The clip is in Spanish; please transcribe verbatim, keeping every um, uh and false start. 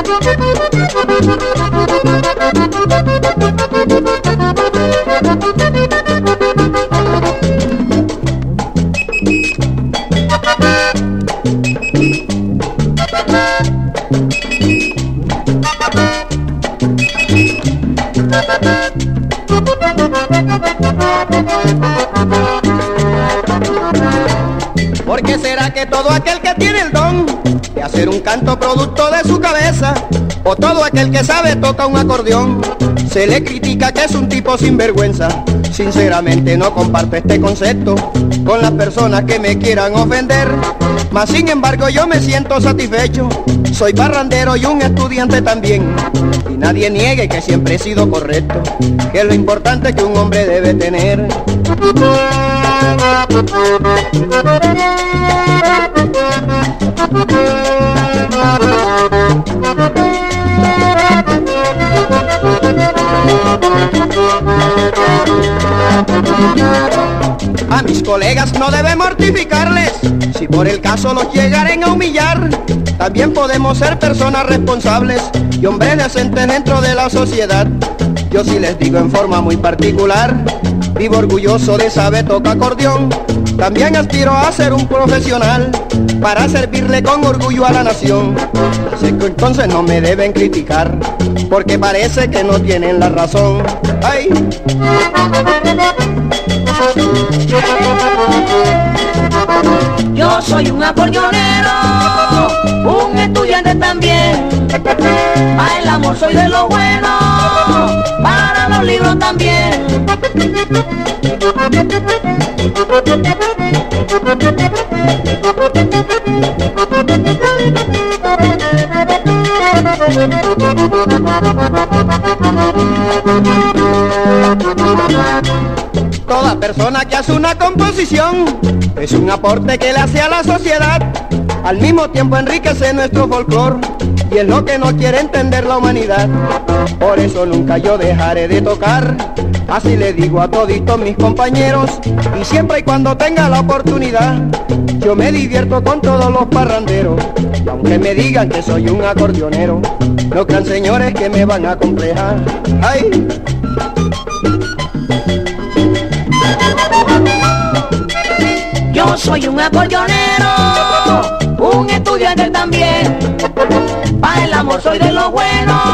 ¿Por qué será que todo aquel que tiene el don de hacer un canto producto de su cabeza, o todo aquel que sabe toca un acordeón, se le critica que es un tipo sinvergüenza? Sinceramente no comparto este concepto con las personas que me quieran ofender, mas sin embargo yo me siento satisfecho. Soy parrandero y un estudiante también, y nadie niegue que siempre he sido correcto, que es lo importante que un hombre debe tener. A mis colegas no debe mortificarles si por el caso los llegaren a humillar. También podemos ser personas responsables y hombres decentes dentro de la sociedad. Yo sí les digo en forma muy particular, vivo orgulloso de saber tocar acordeón. También aspiro a ser un profesional para servirle con orgullo a la nación. Así que entonces no me deben criticar, porque parece que no tienen la razón. ¡Ay! Yo soy un acordeonero, un estudiante también. Para el amor soy de lo bueno, para los libros también. Toda persona que hace una composición es un aporte que le hace a la sociedad. Al mismo tiempo enriquece nuestro folclor y es lo que no quiere entender la humanidad. Por eso nunca yo dejaré de tocar, así le digo a toditos mis compañeros, y siempre y cuando tenga la oportunidad yo me divierto con todos los parranderos. Y aunque me digan que soy un acordeonero, no crean señores que me van a complejar. ¡Ay! Yo soy un acordeonero, un estudiante también. Para el amor soy de lo bueno,